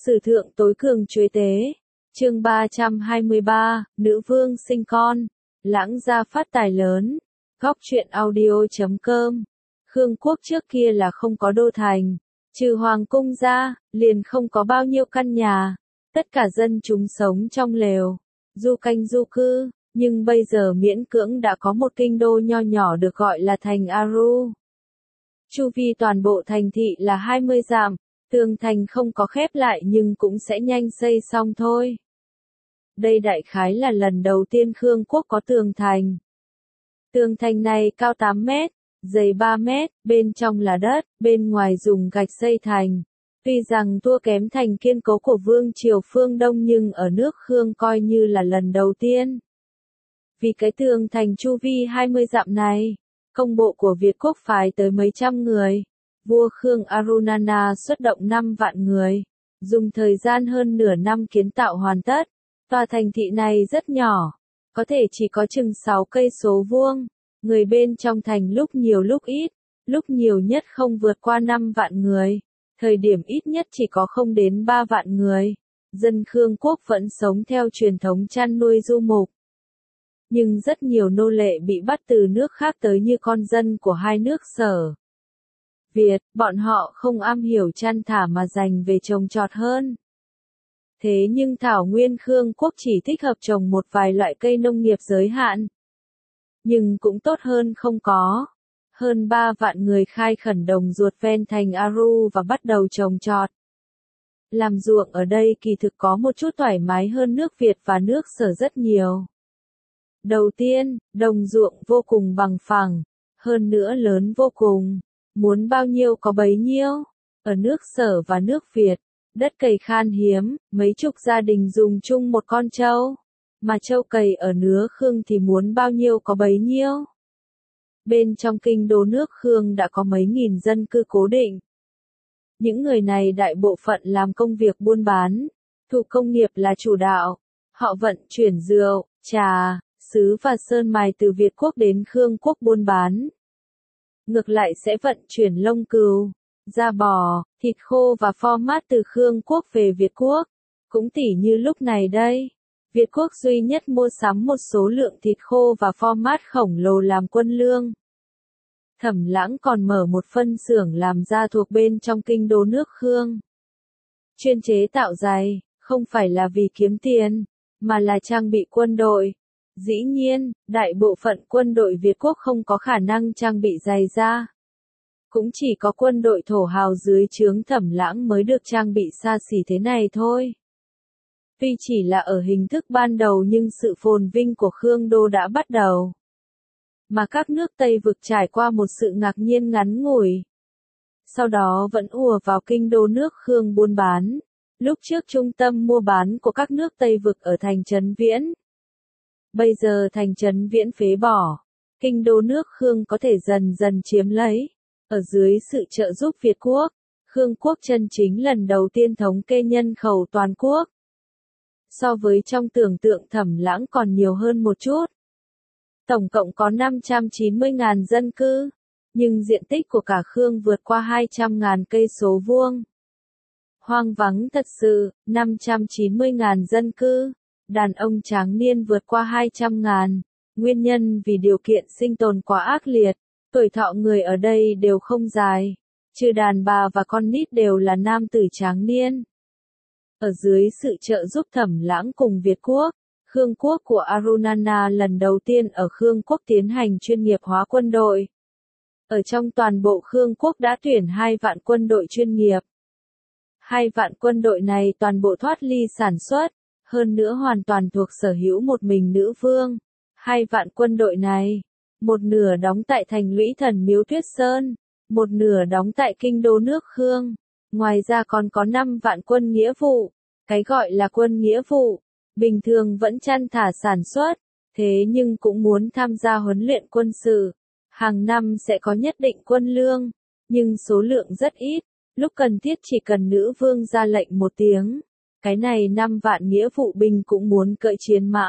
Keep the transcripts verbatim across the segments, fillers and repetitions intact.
Sử thượng tối cường chuế tế. Chương ba trăm hai mươi ba, nữ vương sinh con, lãng gia phát tài lớn. Góc truyện audio chấm com. Khương quốc trước kia là không có đô thành, trừ hoàng cung ra, liền không có bao nhiêu căn nhà, tất cả dân chúng sống trong lều, du canh du cư, nhưng bây giờ miễn cưỡng đã có một kinh đô nho nhỏ được gọi là thành Aru. Chu vi toàn bộ thành thị là hai mươi dặm, tường thành không có khép lại nhưng cũng sẽ nhanh xây xong thôi. Đây đại khái là lần đầu tiên Khương quốc có tường thành. Tường thành này cao tám mét, dày ba mét, bên trong là đất, bên ngoài dùng gạch xây thành. Tuy rằng thua kém thành kiên cố của vương triều phương Đông nhưng ở nước Khương coi như là lần đầu tiên. Vì cái tường thành chu vi hai mươi dặm này, công bộ của Việt quốc phái tới mấy trăm người. Vua Khương Arunana xuất động năm vạn người, dùng thời gian hơn nửa năm kiến tạo hoàn tất. Tòa thành thị này rất nhỏ, có thể chỉ có chừng sáu cây số vuông, người bên trong thành lúc nhiều lúc ít, lúc nhiều nhất không vượt qua năm vạn người, thời điểm ít nhất chỉ có không đến ba vạn người. Dân Khương quốc vẫn sống theo truyền thống chăn nuôi du mục. Nhưng rất nhiều nô lệ bị bắt từ nước khác tới như con dân của hai nước Sở Việt, bọn họ không am hiểu chăn thả mà dành về trồng trọt hơn. Thế nhưng thảo nguyên Khương quốc chỉ thích hợp trồng một vài loại cây nông nghiệp giới hạn. Nhưng cũng tốt hơn không có. Hơn ba vạn người khai khẩn đồng ruột ven thành Aru và bắt đầu trồng trọt. Làm ruộng ở đây kỳ thực có một chút thoải mái hơn nước Việt và nước Sở rất nhiều. Đầu tiên, đồng ruộng vô cùng bằng phẳng, hơn nữa lớn vô cùng. Muốn bao nhiêu có bấy nhiêu. Ở nước Sở và nước Việt, đất cày khan hiếm, mấy chục gia đình dùng chung một con trâu. Mà trâu cày ở nứa Khương thì muốn bao nhiêu có bấy nhiêu. Bên trong kinh đô nước Khương đã có mấy nghìn dân cư cố định. Những người này đại bộ phận làm công việc buôn bán, thủ công nghiệp là chủ đạo. Họ vận chuyển rượu, trà, sứ và sơn mài từ Việt quốc đến Khương quốc buôn bán. Ngược lại sẽ vận chuyển lông cừu, da bò, thịt khô và format từ Khương quốc về Việt quốc. Cũng tỉ như lúc này đây, Việt quốc duy nhất mua sắm một số lượng thịt khô và format khổng lồ làm quân lương. Thẩm Lãng còn mở một phân xưởng làm da thuộc bên trong kinh đô nước Khương. Chuyên chế tạo giày, không phải là vì kiếm tiền, mà là trang bị quân đội. Dĩ nhiên, đại bộ phận quân đội Việt quốc không có khả năng trang bị giày da. Cũng chỉ có quân đội thổ hào dưới trướng Thẩm Lãng mới được trang bị xa xỉ thế này thôi. Tuy chỉ là ở hình thức ban đầu nhưng sự phồn vinh của Khương đô đã bắt đầu. Mà các nước Tây vực trải qua một sự ngạc nhiên ngắn ngủi. Sau đó vẫn ùa vào kinh đô nước Khương buôn bán. Lúc trước trung tâm mua bán của các nước Tây vực ở thành Trấn Viễn. Bây giờ thành Trấn Viễn phế bỏ. Kinh đô nước Khương có thể dần dần chiếm lấy. Ở dưới sự trợ giúp Việt quốc, Khương quốc chân chính lần đầu tiên thống kê nhân khẩu toàn quốc. So với trong tưởng tượng Thẩm Lãng còn nhiều hơn một chút. Tổng cộng có năm trăm chín mươi nghìn dân cư, nhưng diện tích của cả Khương vượt qua hai trăm nghìn cây số vuông. Hoang vắng thật sự, năm trăm chín mươi nghìn dân cư, đàn ông tráng niên vượt qua hai trăm nghìn. Nguyên nhân vì điều kiện sinh tồn quá ác liệt, tuổi thọ người ở đây đều không dài, trừ đàn bà và con nít đều là nam tử tráng niên. Ở dưới sự trợ giúp Thẩm Lãng cùng Việt quốc, Khương quốc của Arunana lần đầu tiên ở Khương quốc tiến hành chuyên nghiệp hóa quân đội. Ở trong toàn bộ Khương quốc đã tuyển hai vạn quân đội chuyên nghiệp. Hai vạn quân đội này toàn bộ thoát ly sản xuất, hơn nữa hoàn toàn thuộc sở hữu một mình nữ vương. Hai vạn quân đội này, một nửa đóng tại thành Lũy Thần Miếu Tuyết Sơn, một nửa đóng tại kinh đô nước Khương. Ngoài ra còn có năm vạn quân nghĩa vụ. Cái gọi là quân nghĩa vụ, bình thường vẫn chăn thả sản xuất, thế nhưng cũng muốn tham gia huấn luyện quân sự. Hàng năm sẽ có nhất định quân lương, nhưng số lượng rất ít, lúc cần thiết chỉ cần nữ vương ra lệnh một tiếng. Cái này năm vạn nghĩa vụ binh cũng muốn cưỡi chiến mã.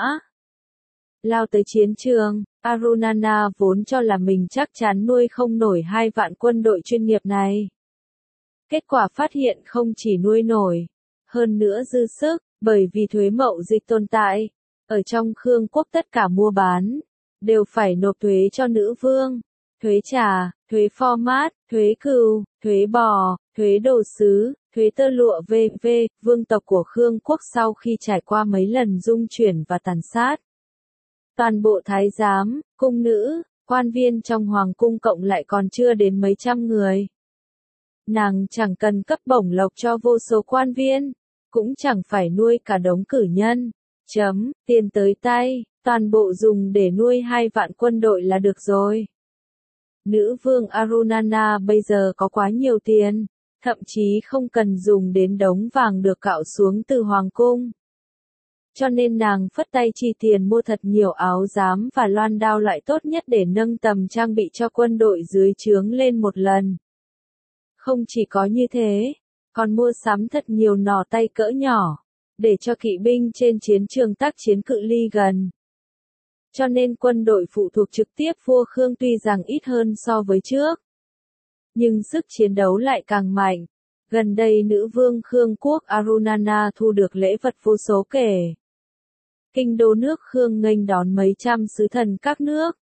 Lao tới chiến trường, Arunana vốn cho là mình chắc chắn nuôi không nổi hai vạn quân đội chuyên nghiệp này. Kết quả phát hiện không chỉ nuôi nổi, Hơn nữa dư sức, bởi vì thuế mậu dịch tồn tại. Ở trong Khương quốc tất cả mua bán, đều phải nộp thuế cho nữ vương. Thuế trà, thuế format, thuế cừu, thuế bò, thuế đồ sứ, thuế tơ lụa vân vân. Vương tộc của Khương quốc sau khi trải qua mấy lần dung chuyển và tàn sát, toàn bộ thái giám, cung nữ, quan viên trong hoàng cung cộng lại còn chưa đến mấy trăm người. Nàng chẳng cần cấp bổng lộc cho vô số quan viên, cũng chẳng phải nuôi cả đống cử nhân. Chấm, tiền tới tay, toàn bộ dùng để nuôi hai vạn quân đội là được rồi. Nữ vương Arunana bây giờ có quá nhiều tiền, thậm chí không cần dùng đến đống vàng được cạo xuống từ hoàng cung. Cho nên nàng phất tay chi tiền mua thật nhiều áo giám và loan đao loại tốt nhất để nâng tầm trang bị cho quân đội dưới trướng lên một lần. Không chỉ có như thế, còn mua sắm thật nhiều nỏ tay cỡ nhỏ, để cho kỵ binh trên chiến trường tác chiến cự ly gần. Cho nên quân đội phụ thuộc trực tiếp vua Khương tuy rằng ít hơn so với trước, nhưng sức chiến đấu lại càng mạnh. Gần đây nữ vương Khương quốc Arunana thu được lễ vật vô số kể. Kinh đô nước Khương nghênh đón mấy trăm sứ thần các nước.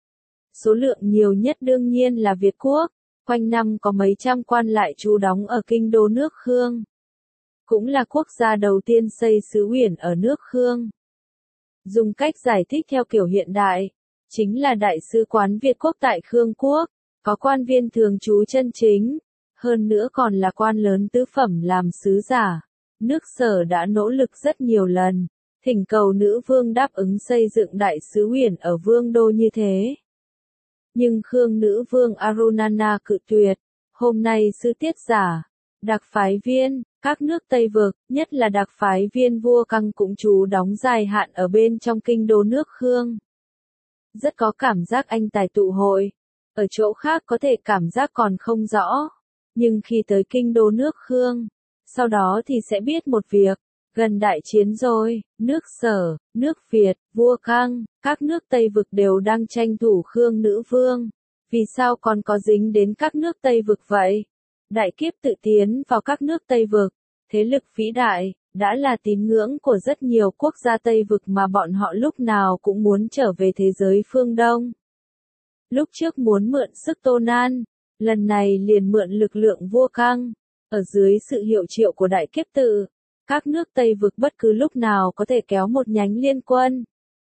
Số lượng nhiều nhất đương nhiên là Việt quốc, quanh năm có mấy trăm quan lại trú đóng ở kinh đô nước Khương. Cũng là quốc gia đầu tiên xây xứ uyển ở nước Khương. Dùng cách giải thích theo kiểu hiện đại, chính là đại sứ quán Việt quốc tại Khương quốc, có quan viên thường trú chân chính, hơn nữa còn là quan lớn tứ phẩm làm sứ giả. Nước Sở đã nỗ lực rất nhiều lần, thỉnh cầu nữ vương đáp ứng xây dựng đại sứ uyển ở vương đô như thế. Nhưng Khương nữ vương Arunana cự tuyệt. Hôm nay sư tiết giả, đặc phái viên, các nước Tây Vực, nhất là đặc phái viên vua Căng cũng trú đóng dài hạn ở bên trong kinh đô nước Khương. Rất có cảm giác anh tài tụ hội. Ở chỗ khác có thể cảm giác còn không rõ. Nhưng khi tới kinh đô nước Khương, sau đó thì sẽ biết một việc. Gần đại chiến rồi, nước Sở, nước Việt, vua Căng, các nước Tây Vực đều đang tranh thủ Khương nữ vương. Vì sao còn có dính đến các nước Tây Vực vậy? Đại kiếp tự tiến vào các nước Tây Vực, thế lực vĩ đại, đã là tín ngưỡng của rất nhiều quốc gia Tây Vực mà bọn họ lúc nào cũng muốn trở về thế giới phương Đông. Lúc trước muốn mượn sức Tô Nan, lần này liền mượn lực lượng vua Căng, ở dưới sự hiệu triệu của đại kiếp tự. Các nước Tây Vực bất cứ lúc nào có thể kéo một nhánh liên quân.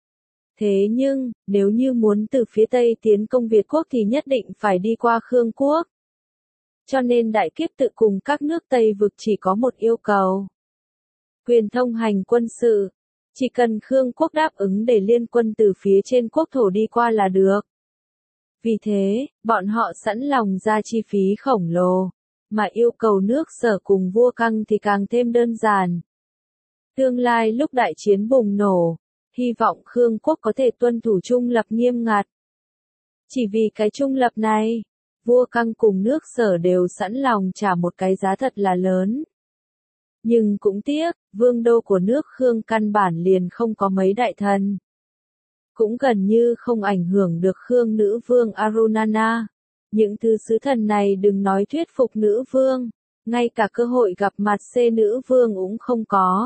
Thế nhưng, nếu như muốn từ phía Tây tiến công Việt quốc thì nhất định phải đi qua Khương quốc. Cho nên đại kiếp tự cùng các nước Tây Vực chỉ có một yêu cầu. Quyền thông hành quân sự. Chỉ cần Khương quốc đáp ứng để liên quân từ phía trên quốc thổ đi qua là được. Vì thế, bọn họ sẵn lòng ra chi phí khổng lồ. Mà yêu cầu nước Sở cùng vua Căng thì càng thêm đơn giản. Tương lai lúc đại chiến bùng nổ, hy vọng Khương quốc có thể tuân thủ trung lập nghiêm ngặt. Chỉ vì cái trung lập này, vua Căng cùng nước Sở đều sẵn lòng trả một cái giá thật là lớn. Nhưng cũng tiếc, vương đô của nước Khương căn bản liền không có mấy đại thần. Cũng gần như không ảnh hưởng được Khương nữ vương Arunana. Những thứ sứ thần này đừng nói thuyết phục nữ vương, ngay cả cơ hội gặp mặt xê nữ vương cũng không có.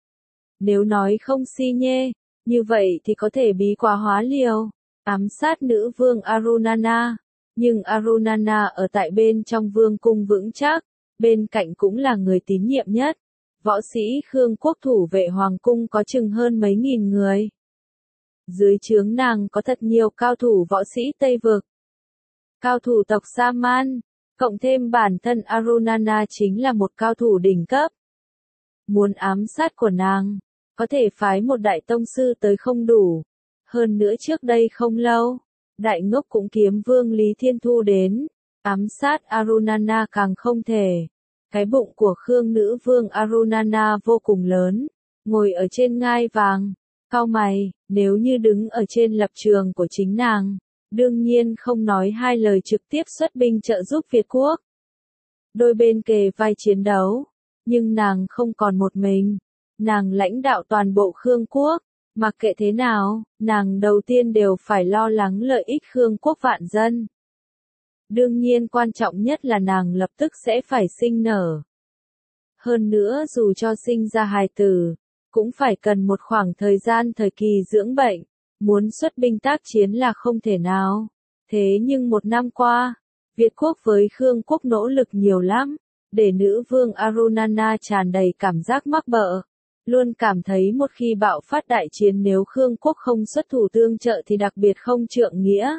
Nếu nói không si nhê, như vậy thì có thể bí quá hóa liều, ám sát nữ vương Arunana. Nhưng Arunana ở tại bên trong vương cung vững chắc, bên cạnh cũng là người tín nhiệm nhất. Võ sĩ Khương quốc thủ vệ hoàng cung có chừng hơn mấy nghìn người. Dưới trướng nàng có thật nhiều cao thủ võ sĩ Tây Vực. Cao thủ tộc Saman, cộng thêm bản thân Arunana chính là một cao thủ đỉnh cấp. Muốn ám sát của nàng, có thể phái một đại tông sư tới không đủ. Hơn nữa trước đây không lâu, đại ngốc cũng kiếm vương Lý Thiên Thu đến, ám sát Arunana càng không thể. Cái bụng của Khương nữ vương Arunana vô cùng lớn, ngồi ở trên ngai vàng, cau mày, nếu như đứng ở trên lập trường của chính nàng. Đương nhiên không nói hai lời trực tiếp xuất binh trợ giúp Việt quốc. Đôi bên kề vai chiến đấu, nhưng nàng không còn một mình. Nàng lãnh đạo toàn bộ Khương quốc, mặc kệ thế nào, nàng đầu tiên đều phải lo lắng lợi ích Khương quốc vạn dân. Đương nhiên quan trọng nhất là nàng lập tức sẽ phải sinh nở. Hơn nữa dù cho sinh ra hài tử, cũng phải cần một khoảng thời gian thời kỳ dưỡng bệnh, muốn xuất binh tác chiến là không thể nào. Thế nhưng một năm qua, Việt quốc với Khương quốc nỗ lực nhiều lắm, để nữ vương Arunana tràn đầy cảm giác mắc bợ. Luôn cảm thấy một khi bạo phát đại chiến nếu Khương quốc không xuất thủ tương trợ thì đặc biệt không trượng nghĩa.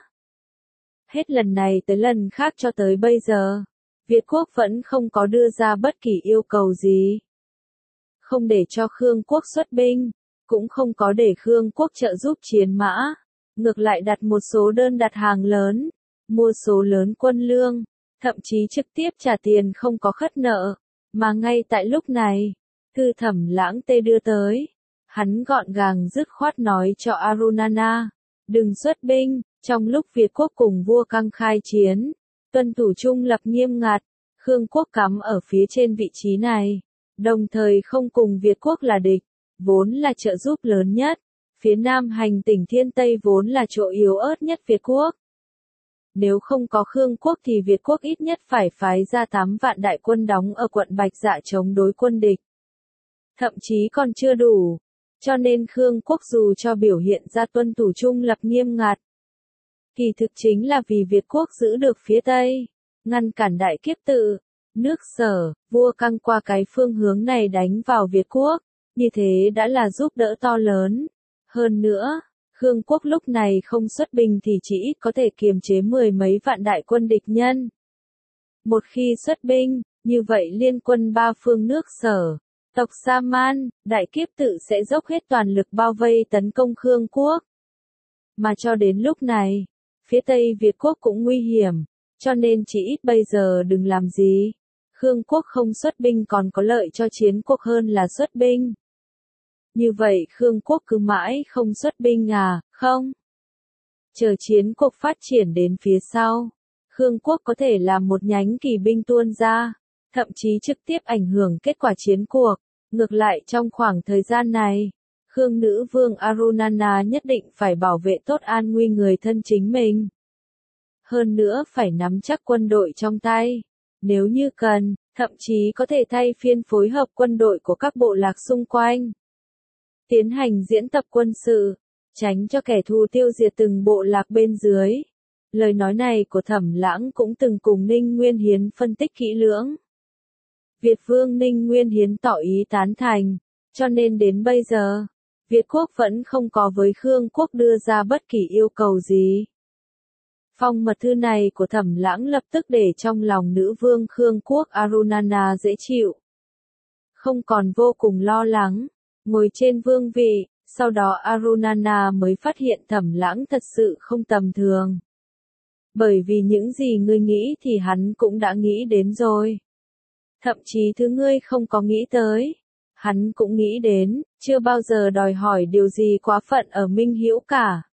Hết lần này tới lần khác cho tới bây giờ, Việt quốc vẫn không có đưa ra bất kỳ yêu cầu gì. Không để cho Khương quốc xuất binh, cũng không có để Khương quốc trợ giúp chiến mã, ngược lại đặt một số đơn đặt hàng lớn, mua số lớn quân lương, thậm chí trực tiếp trả tiền không có khất nợ, mà ngay tại lúc này, thư Thẩm Lãng Tê đưa tới, hắn gọn gàng dứt khoát nói cho Arunana, đừng xuất binh, trong lúc Việt quốc cùng vua Căng khai chiến, tuân thủ trung lập nghiêm ngặt, Khương quốc cắm ở phía trên vị trí này, đồng thời không cùng Việt quốc là địch, vốn là trợ giúp lớn nhất, phía nam hành tỉnh Thiên Tây vốn là chỗ yếu ớt nhất Việt quốc. Nếu không có Khương quốc thì Việt quốc ít nhất phải phái ra tám vạn đại quân đóng ở quận Bạch Dạ chống đối quân địch. Thậm chí còn chưa đủ, cho nên Khương quốc dù cho biểu hiện ra tuân thủ trung lập nghiêm ngặt, kỳ thực chính là vì Việt quốc giữ được phía Tây, ngăn cản đại kiếp tự, nước Sở, vua Căng qua cái phương hướng này đánh vào Việt quốc, như thế đã là giúp đỡ to lớn. Hơn nữa, Khương quốc lúc này không xuất binh thì chỉ ít có thể kiềm chế mười mấy vạn đại quân địch nhân. Một khi xuất binh, như vậy liên quân ba phương nước Sở, tộc Sa-man, đại kiếp tự sẽ dốc hết toàn lực bao vây tấn công Khương quốc. Mà cho đến lúc này, phía Tây Việt quốc cũng nguy hiểm, cho nên chỉ ít bây giờ đừng làm gì. Khương quốc không xuất binh còn có lợi cho chiến quốc hơn là xuất binh. Như vậy Khương quốc cứ mãi không xuất binh à, không? Chờ chiến cuộc phát triển đến phía sau, Khương quốc có thể làm một nhánh kỳ binh tuôn ra, thậm chí trực tiếp ảnh hưởng kết quả chiến cuộc. Ngược lại trong khoảng thời gian này, Khương nữ vương Arunana nhất định phải bảo vệ tốt an nguy người thân chính mình. Hơn nữa phải nắm chắc quân đội trong tay. Nếu như cần, thậm chí có thể thay phiên phối hợp quân đội của các bộ lạc xung quanh. Tiến hành diễn tập quân sự, tránh cho kẻ thù tiêu diệt từng bộ lạc bên dưới. Lời nói này của Thẩm Lãng cũng từng cùng Ninh Nguyên Hiến phân tích kỹ lưỡng. Việt vương Ninh Nguyên Hiến tỏ ý tán thành, cho nên đến bây giờ, Việt quốc vẫn không có với Khương quốc đưa ra bất kỳ yêu cầu gì. Phong mật thư này của Thẩm Lãng lập tức để trong lòng nữ vương Khương quốc Arunana dễ chịu. Không còn vô cùng lo lắng, ngồi trên vương vị, sau đó Arunana mới phát hiện Thẩm Lãng thật sự không tầm thường. Bởi vì những gì ngươi nghĩ thì hắn cũng đã nghĩ đến rồi. Thậm chí thứ ngươi không có nghĩ tới, hắn cũng nghĩ đến, chưa bao giờ đòi hỏi điều gì quá phận ở Minh Hữu cả.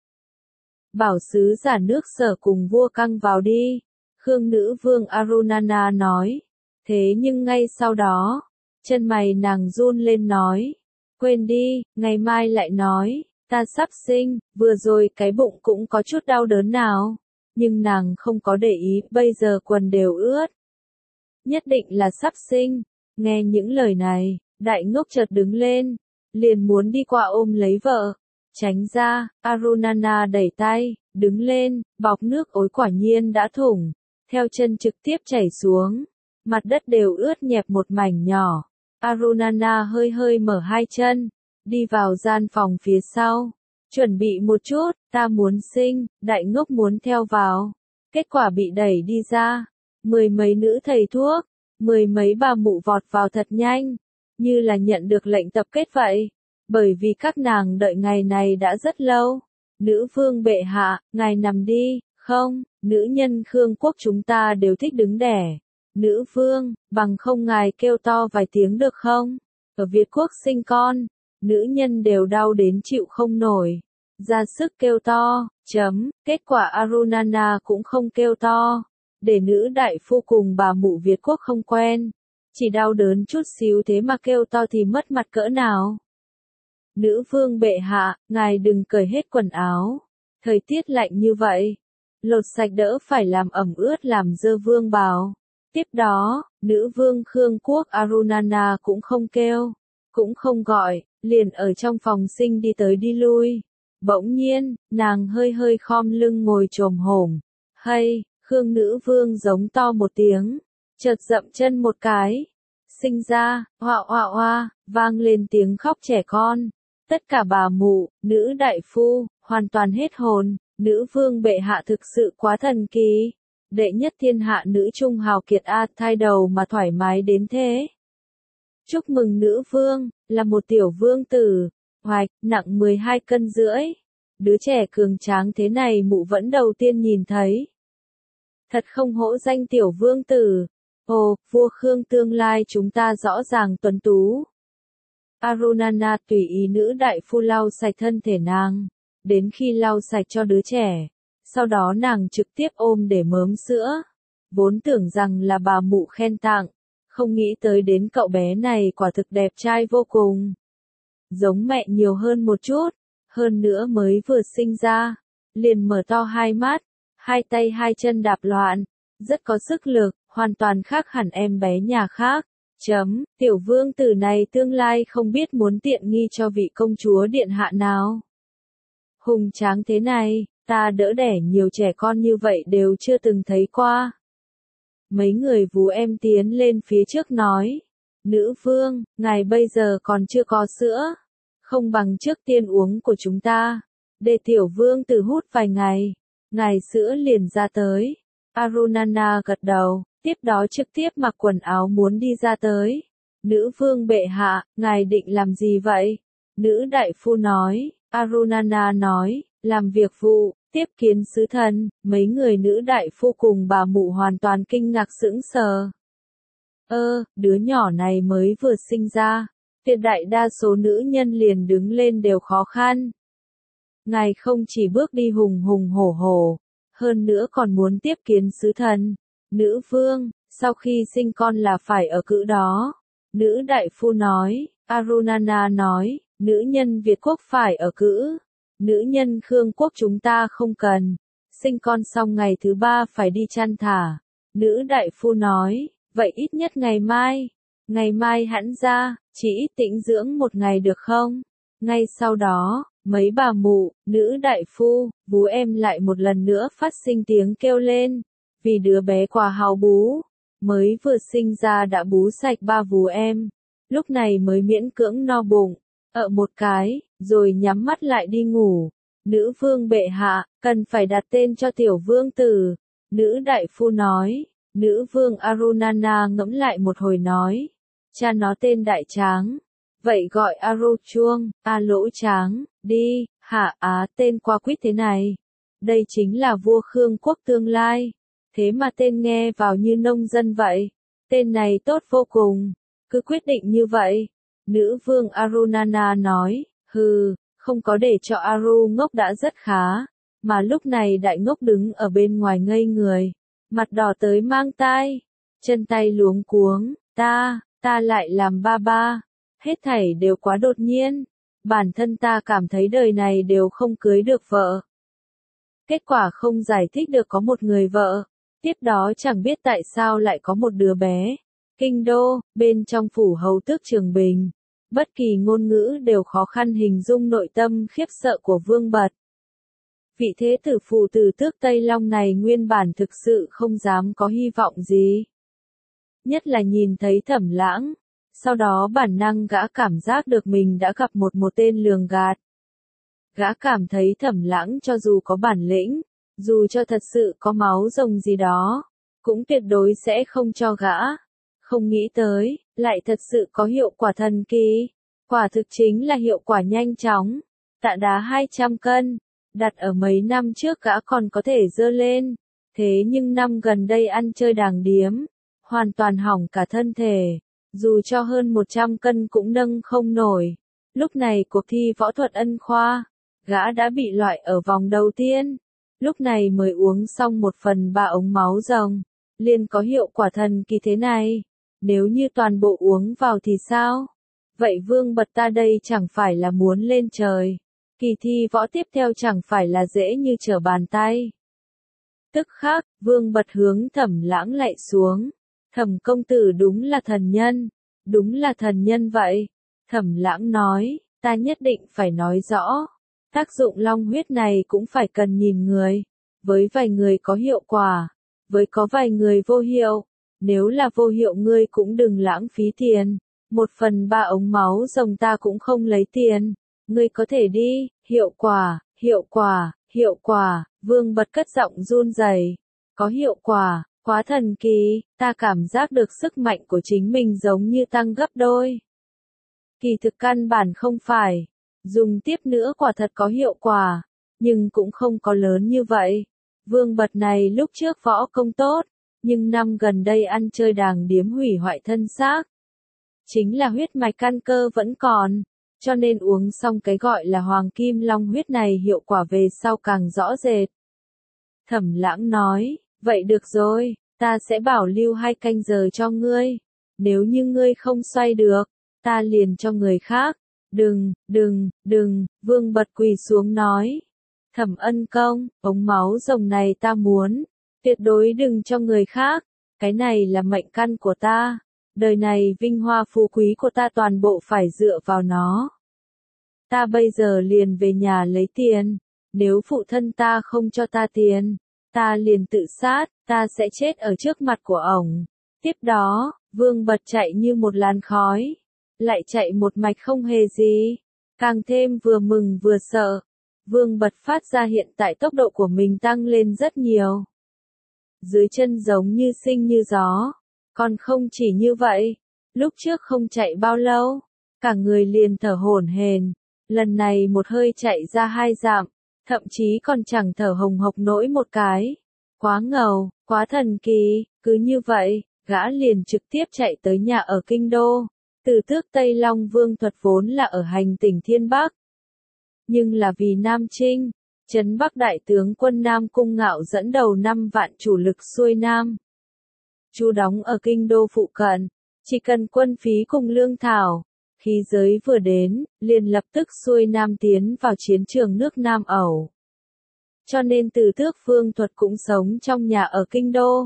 Bảo sứ giả nước Sở cùng vua Căng vào đi, Khương nữ vương Arunana nói. Thế nhưng ngay sau đó, chân mày nàng run lên nói, quên đi, ngày mai lại nói, ta sắp sinh, vừa rồi cái bụng cũng có chút đau đớn nào, nhưng nàng không có để ý, bây giờ quần đều ướt. Nhất định là sắp sinh, nghe những lời này, đại ngốc chợt đứng lên, liền muốn đi qua ôm lấy vợ. Tránh ra, Arunana đẩy tay, đứng lên, bọc nước ối quả nhiên đã thủng, theo chân trực tiếp chảy xuống, mặt đất đều ướt nhẹp một mảnh nhỏ. Arunana hơi hơi mở hai chân, đi vào gian phòng phía sau, chuẩn bị một chút, ta muốn sinh, đại ngốc muốn theo vào, kết quả bị đẩy đi ra, mười mấy nữ thầy thuốc, mười mấy bà mụ vọt vào thật nhanh, như là nhận được lệnh tập kết vậy. Bởi vì các nàng đợi ngày này đã rất lâu. Nữ vương bệ hạ, ngài nằm đi, không, nữ nhân Khương quốc chúng ta đều thích đứng đẻ. Nữ vương, bằng không ngài kêu to vài tiếng được không? Ở Việt quốc sinh con, nữ nhân đều đau đến chịu không nổi. Ra sức kêu to, chấm, kết quả Arunana cũng không kêu to. Để nữ đại phu cùng bà mụ Việt quốc không quen. Chỉ đau đớn chút xíu thế mà kêu to thì mất mặt cỡ nào? Nữ vương bệ hạ, ngài đừng cởi hết quần áo. Thời tiết lạnh như vậy. Lột sạch đỡ phải làm ẩm ướt làm dơ vương bào. Tiếp đó, nữ vương Khương quốc Arunana cũng không kêu, cũng không gọi, liền ở trong phòng sinh đi tới đi lui. Bỗng nhiên, nàng hơi hơi khom lưng ngồi chồm hổm. Hay, Khương nữ vương giống to một tiếng, chợt dậm chân một cái. Sinh ra, hoa hoa hoa, vang lên tiếng khóc trẻ con. Tất cả bà mụ, nữ đại phu, hoàn toàn hết hồn, nữ vương bệ hạ thực sự quá thần kỳ. Đệ nhất thiên hạ nữ trung hào kiệt a, thai đầu mà thoải mái đến thế. Chúc mừng nữ vương, là một tiểu vương tử, hoạch, nặng mười hai cân rưỡi. Đứa trẻ cường tráng thế này mụ vẫn đầu tiên nhìn thấy. Thật không hổ danh tiểu vương tử. Ồ, vua Khương tương lai chúng ta rõ ràng tuấn tú. Arunana tùy ý nữ đại phu lau sạch thân thể nàng, đến khi lau sạch cho đứa trẻ, sau đó nàng trực tiếp ôm để mớm sữa. Vốn tưởng rằng là bà mụ khen tặng, không nghĩ tới đến cậu bé này quả thực đẹp trai vô cùng. Giống mẹ nhiều hơn một chút, hơn nữa mới vừa sinh ra, liền mở to hai mắt, hai tay hai chân đạp loạn, rất có sức lực, hoàn toàn khác hẳn em bé nhà khác. Chấm, tiểu vương tử này tương lai không biết muốn tiện nghi cho vị công chúa điện hạ nào. Hùng tráng thế này, ta đỡ đẻ nhiều trẻ con như vậy đều chưa từng thấy qua. Mấy người vú em tiến lên phía trước nói, nữ vương, ngài bây giờ còn chưa có sữa, không bằng trước tiên uống của chúng ta, để tiểu vương tử hút vài ngày, ngài sữa liền ra tới. Arunana gật đầu, tiếp đó trực tiếp mặc quần áo muốn đi ra tới. Nữ vương bệ hạ, ngài định làm gì vậy? Nữ đại phu nói, Arunana nói, làm việc vụ, tiếp kiến sứ thần. Mấy người nữ đại phu cùng bà mụ hoàn toàn kinh ngạc sững sờ. Ơ, đứa nhỏ này mới vừa sinh ra, tuyệt đại đa số nữ nhân liền đứng lên đều khó khăn. Ngài không chỉ bước đi hùng hùng hổ hổ, hơn nữa còn muốn tiếp kiến sứ thần. Nữ vương, sau khi sinh con là phải ở cữ đó. Nữ đại phu nói, Arunana nói, nữ nhân Việt quốc phải ở cữ. Nữ nhân Khương quốc chúng ta không cần. Sinh con xong ngày thứ ba phải đi chăn thả. Nữ đại phu nói, vậy ít nhất ngày mai. Ngày mai hẵng ra, chỉ ít tĩnh dưỡng một ngày được không? Ngay sau đó, mấy bà mụ, nữ đại phu, vú em lại một lần nữa phát sinh tiếng kêu lên. Vì đứa bé quá hào bú, mới vừa sinh ra đã bú sạch ba vú em, lúc này mới miễn cưỡng no bụng, ợ một cái, rồi nhắm mắt lại đi ngủ. Nữ vương bệ hạ, cần phải đặt tên cho tiểu vương tử. Nữ đại phu nói, nữ vương Arunana ngẫm lại một hồi nói, cha nó tên đại tráng, vậy gọi Aru chuông, a lỗ tráng, đi, hả á tên qua quýt thế này. Đây chính là vua Khương quốc tương lai. Thế mà tên nghe vào như nông dân vậy. Tên này tốt vô cùng. Cứ quyết định như vậy. Nữ vương Arunana nói, hừ, không có để cho Aru ngốc đã rất khá. Mà lúc này đại ngốc đứng ở bên ngoài ngây người. Mặt đỏ tới mang tai. Chân tay luống cuống. Ta, ta lại làm ba ba. Hết thảy đều quá đột nhiên. Bản thân ta cảm thấy đời này đều không cưới được vợ. Kết quả không giải thích được có một người vợ. Tiếp đó chẳng biết tại sao lại có một đứa bé. Kinh đô, bên trong phủ hầu tước Trường Bình. Bất kỳ ngôn ngữ đều khó khăn hình dung nội tâm khiếp sợ của Vương Bật. Vị thế tử phụ từ tước Tây Long này nguyên bản thực sự không dám có hy vọng gì. Nhất là nhìn thấy Thẩm Lãng. Sau đó bản năng gã cảm giác được mình đã gặp một một tên lường gạt. Gã cảm thấy Thẩm Lãng cho dù có bản lĩnh, dù cho thật sự có máu rồng gì đó, cũng tuyệt đối sẽ không cho gã. Không nghĩ tới, lại thật sự có hiệu quả thần kỳ. Quả thực chính là hiệu quả nhanh chóng. Tạ đá hai trăm cân, đặt ở mấy năm trước gã còn có thể dơ lên. Thế nhưng năm gần đây ăn chơi đàng điếm, hoàn toàn hỏng cả thân thể. Dù cho hơn một trăm cân cũng nâng không nổi. Lúc này cuộc thi võ thuật ân khoa, gã đã bị loại ở vòng đầu tiên. Lúc này mới uống xong một phần ba ống máu rồng, liền có hiệu quả thần kỳ thế này. Nếu như toàn bộ uống vào thì sao? Vậy Vương Bật ta đây chẳng phải là muốn lên trời. Kỳ thi võ tiếp theo chẳng phải là dễ như trở bàn tay. Tức khắc, Vương Bật hướng Thẩm Lãng lạy xuống. Thẩm công tử đúng là thần nhân, đúng là thần nhân vậy. Thẩm Lãng nói, ta nhất định phải nói rõ. Tác dụng long huyết này cũng phải cần nhìn người. Với vài người có hiệu quả, với có vài người vô hiệu. Nếu là vô hiệu ngươi cũng đừng lãng phí tiền. Một phần ba ống máu rồng ta cũng không lấy tiền. Ngươi có thể đi, hiệu quả, hiệu quả, hiệu quả. Vương Bật cất giọng run rẩy. Có hiệu quả, quá thần kỳ, ta cảm giác được sức mạnh của chính mình giống như tăng gấp đôi. Kỳ thực căn bản không phải. Dùng tiếp nữa quả thật có hiệu quả, nhưng cũng không có lớn như vậy. Vương Bật này lúc trước võ công tốt, nhưng năm gần đây ăn chơi đàng điếm hủy hoại thân xác. Chính là huyết mạch căn cơ vẫn còn, cho nên uống xong cái gọi là hoàng kim long huyết này hiệu quả về sau càng rõ rệt. Thẩm Lãng nói, vậy được rồi, ta sẽ bảo lưu hai canh giờ cho ngươi. Nếu như ngươi không xoay được, ta liền cho người khác. Đừng, đừng, đừng, Vương Bật quỳ xuống nói. Thẩm Ân Công, ống máu rồng này ta muốn, tuyệt đối đừng cho người khác, cái này là mệnh căn của ta, đời này vinh hoa phú quý của ta toàn bộ phải dựa vào nó. Ta bây giờ liền về nhà lấy tiền, nếu phụ thân ta không cho ta tiền, ta liền tự sát, ta sẽ chết ở trước mặt của ổng. Tiếp đó, Vương Bật chạy như một làn khói, lại chạy một mạch không hề gì, càng thêm vừa mừng vừa sợ. Vương Bật phát ra hiện tại tốc độ của mình tăng lên rất nhiều. Dưới chân giống như sinh như gió, còn không chỉ như vậy, lúc trước không chạy bao lâu, cả người liền thở hổn hển, lần này một hơi chạy ra hai dặm, thậm chí còn chẳng thở hồng hộc nổi một cái. Quá ngầu, quá thần kỳ, cứ như vậy, gã liền trực tiếp chạy tới nhà ở Kinh Đô. Từ Tước Tây Long Vương Thuật vốn là ở hành tỉnh Thiên Bắc. Nhưng là vì Nam Trinh, Trấn Bắc đại tướng quân Nam Cung Ngạo dẫn đầu năm vạn chủ lực xuôi Nam. Trú đóng ở Kinh Đô phụ cận, chỉ cần quân phí cùng lương thảo, khí giới vừa đến, liền lập tức xuôi Nam tiến vào chiến trường nước Nam Ẩu. Cho nên Từ Tước Vương Thuật cũng sống trong nhà ở Kinh Đô.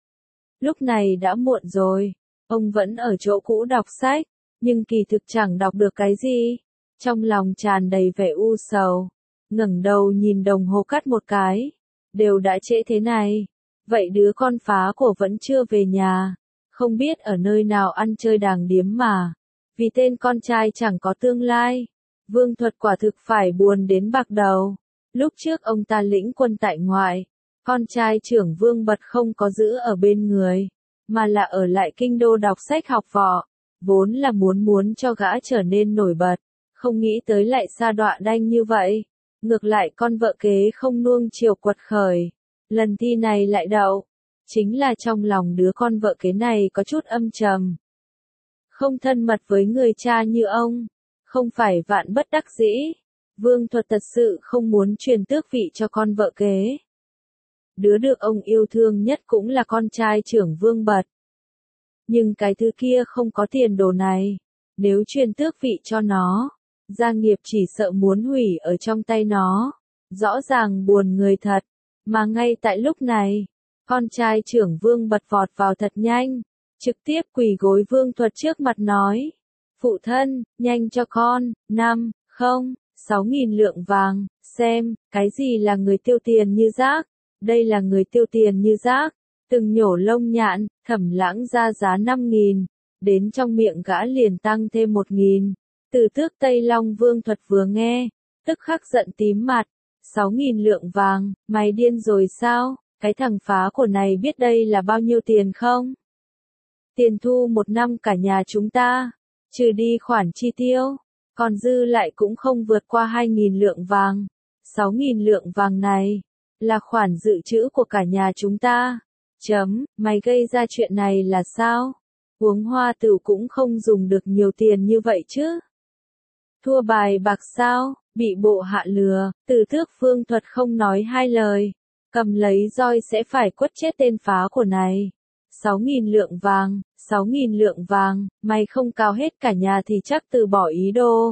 Lúc này đã muộn rồi, ông vẫn ở chỗ cũ đọc sách, nhưng kỳ thực chẳng đọc được cái gì. Trong lòng tràn đầy vẻ u sầu, ngẩng đầu nhìn đồng hồ cắt một cái, đều đã trễ thế này, vậy đứa con phá của vẫn chưa về nhà, không biết ở nơi nào ăn chơi đàng điếm mà, vì tên con trai chẳng có tương lai. Vương Thuật quả thực phải buồn đến bạc đầu. Lúc trước ông ta lĩnh quân tại ngoại, con trai trưởng Vương Bật không có giữ ở bên người, mà là ở lại Kinh Đô đọc sách học võ, vốn là muốn muốn cho gã trở nên nổi bật. Không nghĩ tới lại sa đọa đanh như vậy. Ngược lại con vợ kế không nuông chiều quật khởi. Lần thi này lại đậu. Chính là trong lòng đứa con vợ kế này có chút âm trầm. Không thân mật với người cha như ông. Không phải vạn bất đắc dĩ. Vương Thuật thật sự không muốn truyền tước vị cho con vợ kế. Đứa được ông yêu thương nhất cũng là con trai trưởng Vương Bật. Nhưng cái thứ kia không có tiền đồ này. Nếu truyền tước vị cho nó, gia nghiệp chỉ sợ muốn hủy ở trong tay nó. Rõ ràng buồn người thật. Mà ngay tại lúc này, con trai trưởng Vương Bật vọt vào thật nhanh, trực tiếp quỳ gối Vương Thuật trước mặt nói. Phụ thân, nhanh cho con, năm, không, sáu nghìn lượng vàng, xem, cái gì là người tiêu tiền như rác. Đây là người tiêu tiền như rác. Từng nhổ lông nhạn, Thẩm Lãng ra giá năm nghìn. Đến trong miệng gã liền tăng thêm một nghìn. Từ Tước Tây Long Vương Thuật vừa nghe, tức khắc giận tím mặt. Sáu nghìn lượng vàng, mày điên rồi sao? Cái thằng phá của này biết đây là bao nhiêu tiền không? Tiền thu một năm cả nhà chúng ta, trừ đi khoản chi tiêu, còn dư lại cũng không vượt qua hai nghìn lượng vàng. Sáu nghìn lượng vàng này, là khoản dự trữ của cả nhà chúng ta. Chấm, mày gây ra chuyện này là sao? Uống hoa tửu cũng không dùng được nhiều tiền như vậy chứ. Thua bài bạc sao, bị bộ hạ lừa. Từ Tước Vương Thuật không nói hai lời, cầm lấy roi sẽ phải quất chết tên phá của này. Sáu nghìn lượng vàng, sáu nghìn lượng vàng, mày không cao hết cả nhà thì chắc từ bỏ ý đồ.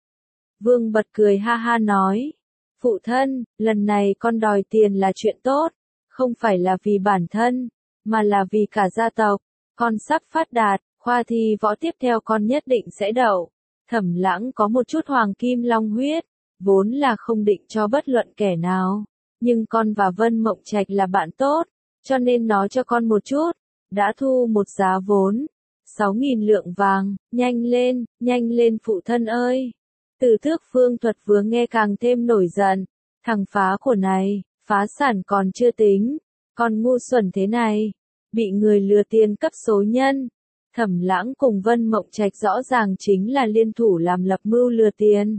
Vương Bật cười ha ha nói, phụ thân, lần này con đòi tiền là chuyện tốt, không phải là vì bản thân, mà là vì cả gia tộc. Con sắp phát đạt, khoa thi võ tiếp theo con nhất định sẽ đậu. Thẩm Lãng có một chút hoàng kim long huyết, vốn là không định cho bất luận kẻ nào. Nhưng con và Vân Mộng Trạch là bạn tốt, cho nên nó cho con một chút, đã thu một giá vốn. Sáu nghìn lượng vàng, nhanh lên, nhanh lên phụ thân ơi. Từ Thước Phương Thuật vừa nghe càng thêm nổi giận. Thằng phá của này, phá sản còn chưa tính, còn ngu xuẩn thế này, bị người lừa tiền cấp số nhân. Thẩm Lãng cùng Vân Mộng Trạch rõ ràng chính là liên thủ làm lập mưu lừa tiền.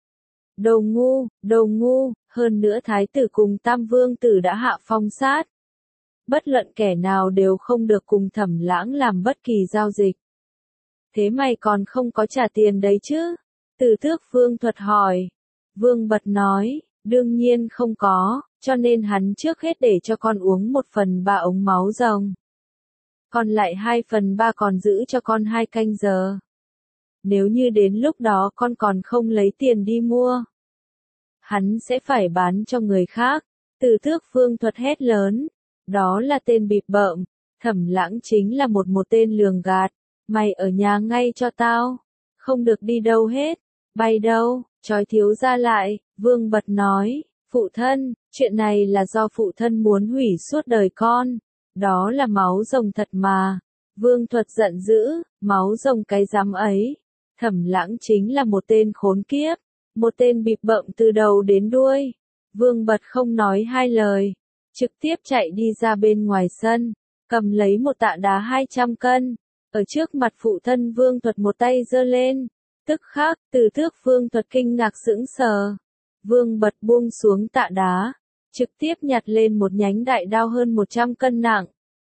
Đồ ngu, đồ ngu, hơn nữa thái tử cùng Tam Vương tử đã hạ phong sát. Bất luận kẻ nào đều không được cùng Thẩm Lãng làm bất kỳ giao dịch. Thế mày còn không có trả tiền đấy chứ? Từ Thước Phương Thuật hỏi. Vương Bật nói, đương nhiên không có, cho nên hắn trước hết để cho con uống một phần ba ống máu rồng. Còn lại hai phần ba còn giữ cho con hai canh giờ. Nếu như đến lúc đó con còn không lấy tiền đi mua, hắn sẽ phải bán cho người khác. Từ Thước Phương Thuật hét lớn, đó là tên bịp bợm, Thẩm Lãng chính là một một tên lường gạt, mày ở nhà ngay cho tao, không được đi đâu hết, bay đâu, trói thiếu gia lại. Vương Bật nói, phụ thân, chuyện này là do phụ thân muốn hủy suốt đời con, đó là máu rồng thật mà. Vương Thuật giận dữ, máu rồng cái dám ấy. Thẩm Lãng chính là một tên khốn kiếp, một tên bịp bợm từ đầu đến đuôi. Vương Bật không nói hai lời, trực tiếp chạy đi ra bên ngoài sân, cầm lấy một tạ đá hai trăm cân, ở trước mặt phụ thân Vương Thuật một tay giơ lên. Tức khắc, Từ Thước Phương Thuật kinh ngạc sững sờ. Vương Bật buông xuống tạ đá, trực tiếp nhặt lên một nhánh đại đao hơn một trăm cân nặng.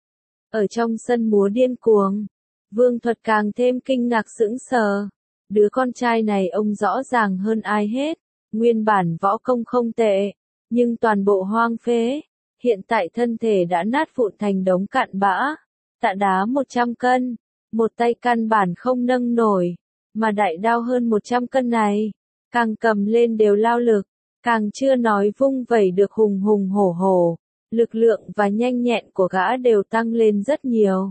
Ở trong sân múa điên cuồng, Vương Thuật càng thêm kinh ngạc sững sờ. Đứa con trai này ông rõ ràng hơn ai hết, nguyên bản võ công không tệ, nhưng toàn bộ hoang phế, hiện tại thân thể đã nát vụn thành đống cặn bã. Tạ đá một trăm cân, một tay căn bản không nâng nổi, mà đại đao hơn một trăm cân này, càng cầm lên đều lao lực, càng chưa nói vung vẩy được hùng hùng hổ hổ, lực lượng và nhanh nhẹn của gã đều tăng lên rất nhiều.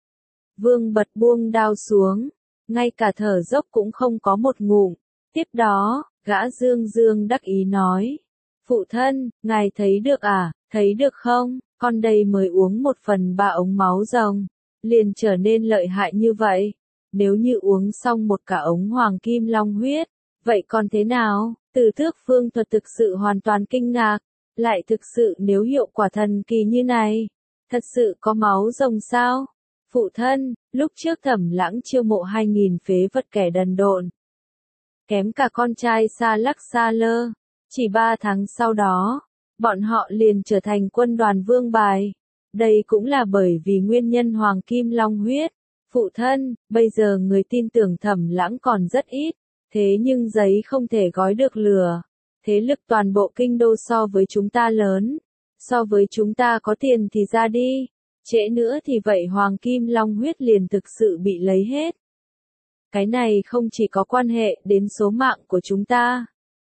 Vương Bật buông đao xuống, ngay cả thở dốc cũng không có một ngụm. Tiếp đó, gã dương dương đắc ý nói, phụ thân, ngài thấy được à, thấy được không, con đây mới uống một phần ba ống máu rồng, liền trở nên lợi hại như vậy. Nếu như uống xong một cả ống hoàng kim long huyết, vậy còn thế nào? Từ Thước Phương Thuật thực sự hoàn toàn kinh ngạc, lại thực sự nếu hiệu quả thần kỳ như này, thật sự có máu rồng sao? Phụ thân, lúc trước Thẩm Lãng chiêu mộ hai nghìn phế vật kẻ đần độn, kém cả con trai Sa Lắc Sa Lơ, chỉ ba tháng sau đó, bọn họ liền trở thành quân đoàn vương bài. Đây cũng là bởi vì nguyên nhân hoàng kim long huyết. Phụ thân, bây giờ người tin tưởng Thẩm Lãng còn rất ít, thế nhưng giấy không thể gói được lửa. Thế lực toàn bộ kinh đô so với chúng ta lớn, so với chúng ta có tiền thì ra đi, trễ nữa thì vậy hoàng kim long huyết liền thực sự bị lấy hết. Cái này không chỉ có quan hệ đến số mạng của chúng ta,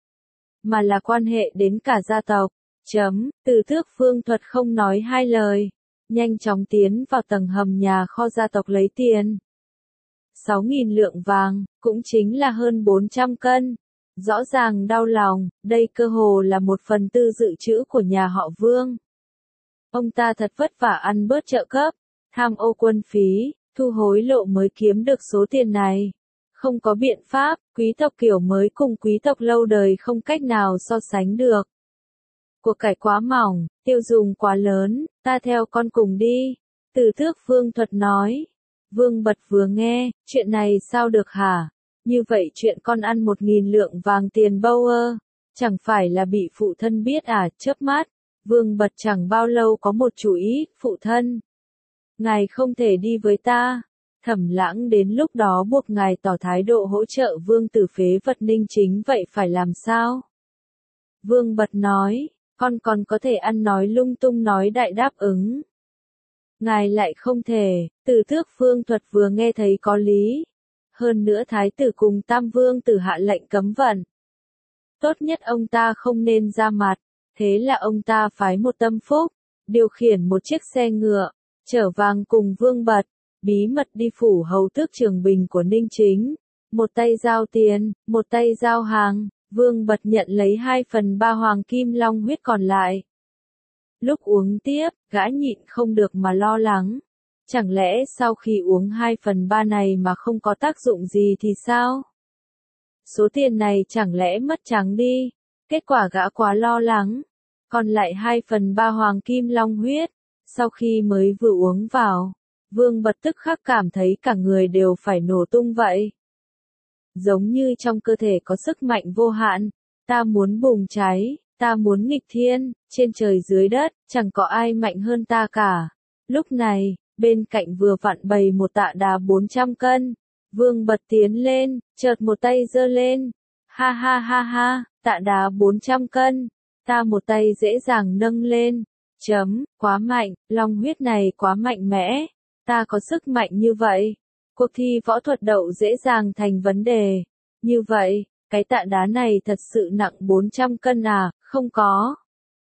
mà là quan hệ đến cả gia tộc. Chấm, Từ Thước Phương Thuật không nói hai lời, nhanh chóng tiến vào tầng hầm nhà kho gia tộc lấy tiền. sáu nghìn lượng vàng, cũng chính là hơn bốn trăm cân. Rõ ràng đau lòng, đây cơ hồ là một phần tư dự trữ của nhà họ Vương. Ông ta thật vất vả ăn bớt trợ cấp, tham ô quân phí, thu hối lộ mới kiếm được số tiền này. Không có biện pháp, quý tộc kiểu mới cùng quý tộc lâu đời không cách nào so sánh được. Của cải quá mỏng, tiêu dùng quá lớn, ta theo con cùng đi. Từ Thước Phương Thuật nói. Vương Bật vừa nghe, chuyện này sao được hả? Như vậy chuyện con ăn một nghìn lượng vàng tiền bâu ơ, chẳng phải là bị phụ thân biết à? Chớp mắt, Vương Bật chẳng bao lâu có một chủ ý, phụ thân. Ngài không thể đi với ta. Thẩm Lãng đến lúc đó buộc ngài tỏ thái độ hỗ trợ vương tử phế vật Ninh Chính, vậy phải làm sao? Vương Bật nói, con còn có thể ăn nói lung tung nói đại đáp ứng. Ngài lại không thể. Từ Thước Phương Thuật vừa nghe thấy có lý. Hơn nữa thái tử cùng Tam Vương tử hạ lệnh cấm vận. Tốt nhất ông ta không nên ra mặt. Thế là ông ta phái một tâm phúc, điều khiển một chiếc xe ngựa, chở vàng cùng Vương Bật, bí mật đi phủ hầu tước Trường Bình của Ninh Chính. Một tay giao tiền, một tay giao hàng, Vương Bật nhận lấy hai phần ba hoàng kim long huyết còn lại. Lúc uống tiếp, gã nhịn không được mà lo lắng. Chẳng lẽ sau khi uống hai phần ba này mà không có tác dụng gì thì sao? Số tiền này chẳng lẽ mất trắng đi? Kết quả gã quá lo lắng. Còn lại hai phần ba hoàng kim long huyết. Sau khi mới vừa uống vào, Vương Bật tức khắc cảm thấy cả người đều phải nổ tung vậy. Giống như trong cơ thể có sức mạnh vô hạn. Ta muốn bùng cháy, ta muốn nghịch thiên, trên trời dưới đất, chẳng có ai mạnh hơn ta cả. Lúc này, bên cạnh vừa vặn bày một tạ đá bốn trăm cân. Vương Bật tiến lên, chợt một tay giơ lên. Ha ha ha ha, tạ đá bốn trăm cân. Ta một tay dễ dàng nâng lên. Chấm, quá mạnh, long huyết này quá mạnh mẽ. Ta có sức mạnh như vậy. Cuộc thi võ thuật đậu dễ dàng thành vấn đề. Như vậy, cái tạ đá này thật sự nặng bốn trăm cân à? Không có.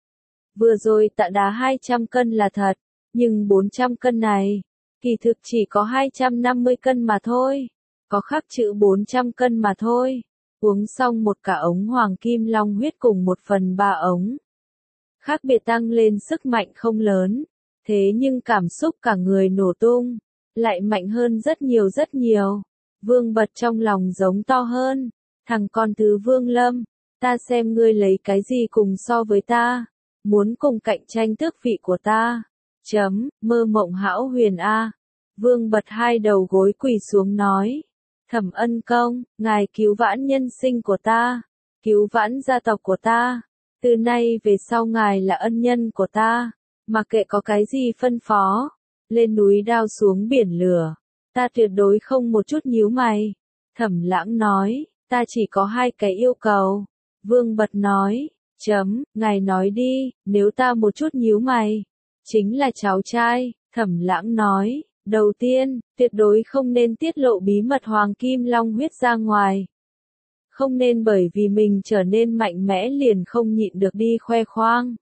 Vừa rồi tạ đá hai trăm cân là thật, nhưng bốn trăm cân này, kỳ thực chỉ có hai trăm năm mươi cân mà thôi. Có khắc chữ bốn trăm cân mà thôi. Uống xong một cả ống hoàng kim long huyết cùng một phần ba ống. Khác biệt tăng lên sức mạnh không lớn, thế nhưng cảm xúc cả người nổ tung, lại mạnh hơn rất nhiều rất nhiều. Vương Bật trong lòng giống to hơn. Thằng con thứ Vương Lâm, ta xem ngươi lấy cái gì cùng so với ta, muốn cùng cạnh tranh tước vị của ta. Chấm, mơ mộng hão huyền a. Vương Bật hai đầu gối quỳ xuống nói. Thẩm Ân Công, ngài cứu vãn nhân sinh của ta, cứu vãn gia tộc của ta. Từ nay về sau ngài là ân nhân của ta, mà kệ có cái gì phân phó, lên núi đao xuống biển lửa, ta tuyệt đối không một chút nhíu mày. Thẩm Lãng nói, ta chỉ có hai cái yêu cầu. Vương Bật nói, chấm, ngài nói đi, nếu ta một chút nhíu mày, chính là cháu trai. Thẩm Lãng nói, đầu tiên, tuyệt đối không nên tiết lộ bí mật hoàng kim long huyết ra ngoài. Không nên bởi vì mình trở nên mạnh mẽ liền không nhịn được đi khoe khoang.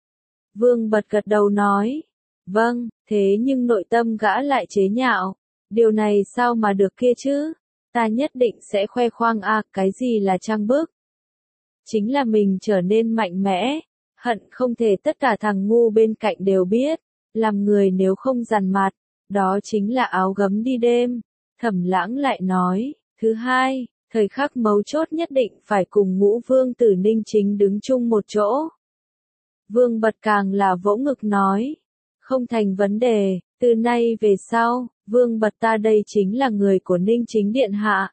Vương Bật gật đầu nói, vâng, thế nhưng nội tâm gã lại chế nhạo. Điều này sao mà được kia chứ? Ta nhất định sẽ khoe khoang à, cái gì là trang bức? Chính là mình trở nên mạnh mẽ, hận không thể tất cả thằng ngu bên cạnh đều biết. Làm người nếu không dằn mặt, đó chính là áo gấm đi đêm. Thẩm Lãng lại nói, thứ hai, thời khắc mấu chốt nhất định phải cùng Ngũ Vương tử Ninh Chính đứng chung một chỗ. Vương Bật càng là vỗ ngực nói, không thành vấn đề, từ nay về sau, Vương Bật ta đây chính là người của Ninh Chính điện hạ.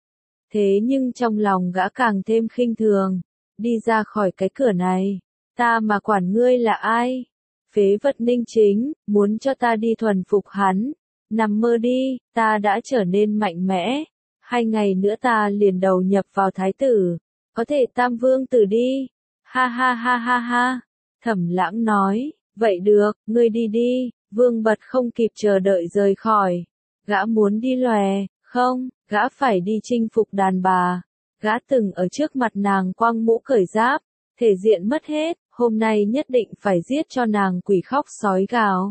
Thế nhưng trong lòng gã càng thêm khinh thường, đi ra khỏi cái cửa này, ta mà quản ngươi là ai? Phế vật Ninh Chính, muốn cho ta đi thuần phục hắn, nằm mơ đi, ta đã trở nên mạnh mẽ, hai ngày nữa ta liền đầu nhập vào thái tử, có thể tam vương tử đi. Ha ha ha ha ha. Thẩm Lãng nói, vậy được, ngươi đi đi. Vương Bật không kịp chờ đợi rời khỏi. Gã muốn đi lòe, không, gã phải đi chinh phục đàn bà. Gã từng ở trước mặt nàng quăng mũ cởi giáp, thể diện mất hết, hôm nay nhất định phải giết cho nàng quỷ khóc sói gào.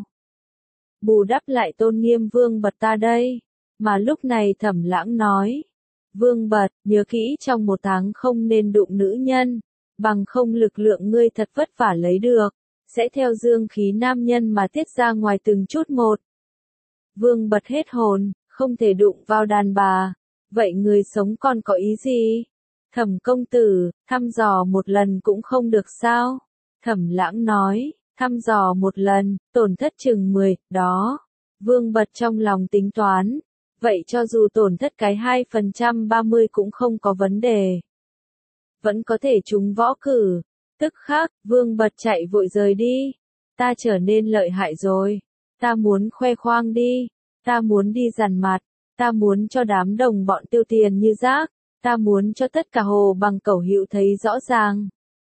Bù đắp lại tôn nghiêm Vương Bật ta đây. Mà lúc này Thẩm Lãng nói, Vương Bật, nhớ kỹ trong một tháng không nên đụng nữ nhân, bằng không lực lượng ngươi thật vất vả lấy được, sẽ theo dương khí nam nhân mà tiết ra ngoài từng chút một. Vương Bật hết hồn, không thể đụng vào đàn bà, vậy người sống còn có ý gì? Thẩm công tử, thăm dò một lần cũng không được sao? Thẩm Lãng nói, thăm dò một lần, tổn thất chừng mười, đó. Vương Bật trong lòng tính toán, vậy cho dù tổn thất cái hai phần trăm ba mươi cũng không có vấn đề. Vẫn có thể trúng võ cử. Tức khắc, Vương Bật chạy vội rời đi. Ta trở nên lợi hại rồi. Ta muốn khoe khoang đi. Ta muốn đi dằn mặt. Ta muốn cho đám đồng bọn tiêu tiền như rác. Ta muốn cho tất cả hồ bằng cẩu hữu thấy rõ ràng.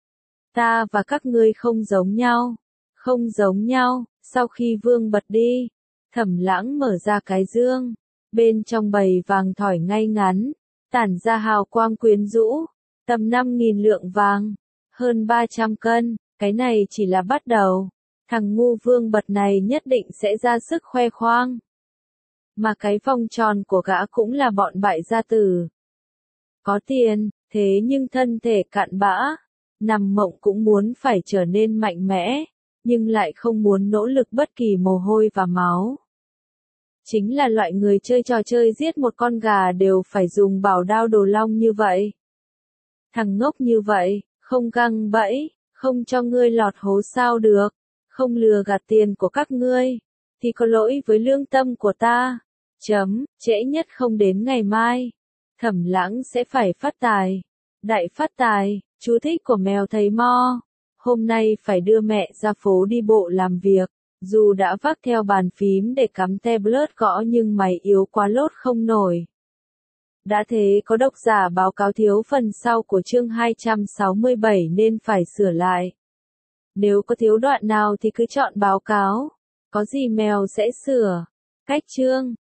Ta và các ngươi không giống nhau. Không giống nhau. Sau khi Vương Bật đi, Thẩm Lãng mở ra cái dương. Bên trong bầy vàng thỏi ngay ngắn, tản ra hào quang quyến rũ. Tầm năm nghìn lượng vàng. Hơn ba trăm cân, cái này chỉ là bắt đầu. Thằng ngu Vương Bật này nhất định sẽ ra sức khoe khoang. Mà cái vòng tròn của gã cũng là bọn bại gia tử. Có tiền, thế nhưng thân thể cạn bã, nằm mộng cũng muốn phải trở nên mạnh mẽ, nhưng lại không muốn nỗ lực bất kỳ mồ hôi và máu. Chính là loại người chơi trò chơi giết một con gà đều phải dùng bảo đao đồ long như vậy. Thằng ngốc như vậy, không găng bẫy, không cho ngươi lọt hố sao được, không lừa gạt tiền của các ngươi, thì có lỗi với lương tâm của ta. Chấm, trễ nhất không đến ngày mai. Thẩm Lãng sẽ phải phát tài. Đại phát tài, chú thích của mèo thầy Mo. Hôm nay phải đưa mẹ ra phố đi bộ làm việc. Dù đã vác theo bàn phím để cắm tablet gõ nhưng mày yếu quá lốt không nổi. Đã thế có độc giả báo cáo thiếu phần sau của chương hai trăm sáu mươi bảy nên phải sửa lại. Nếu có thiếu đoạn nào thì cứ chọn báo cáo. Có gì mèo sẽ sửa. Cách chương